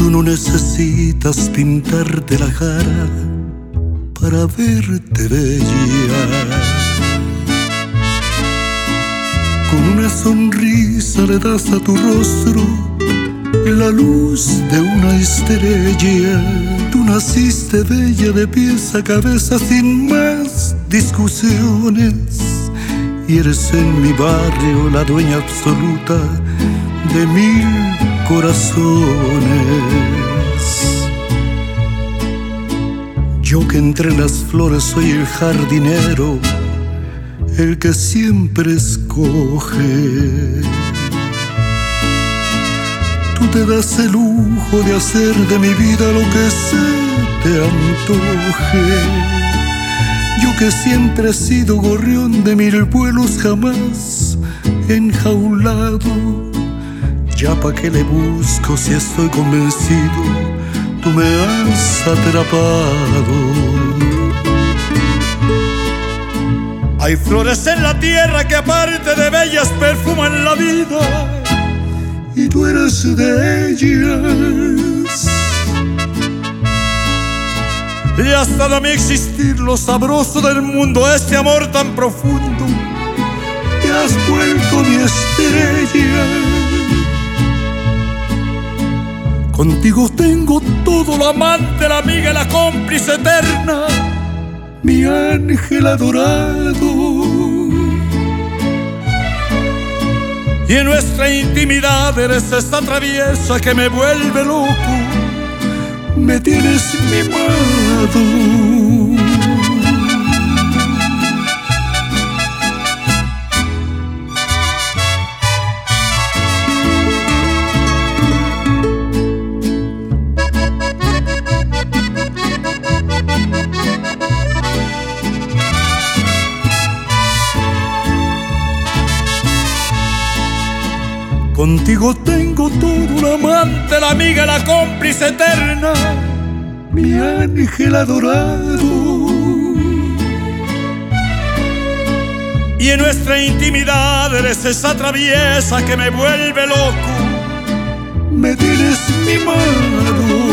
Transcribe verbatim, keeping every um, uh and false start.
Tú no necesitas pintarte la cara para verte bella. Con una sonrisa le das a tu rostro la luz de una estrella. Tú naciste bella de pies a cabeza sin más discusiones, y eres en mi barrio la dueña absoluta de mil corazones. Yo que entre las flores soy el jardinero, el que siempre escoge. Tú te das el lujo de hacer de mi vida lo que se te antoje. Yo que siempre he sido gorrión de mil vuelos jamás enjaulado, ya pa' qué le busco si estoy convencido, tú me has atrapado. Hay flores en la tierra que aparte de bellas perfuman la vida, y tú eres de ellas. Y hasta de mi existir lo sabroso del mundo, este amor tan profundo, te has vuelto mi estrella. Contigo tengo todo, la amante, la amiga y la cómplice eterna, mi ángel adorado. Y en nuestra intimidad eres esta traviesa que me vuelve loco, me tienes mimado. Contigo tengo todo, la amante, la amiga, la cómplice eterna, mi ángel adorado. Y en nuestra intimidad eres esa traviesa que me vuelve loco, me tienes mimado.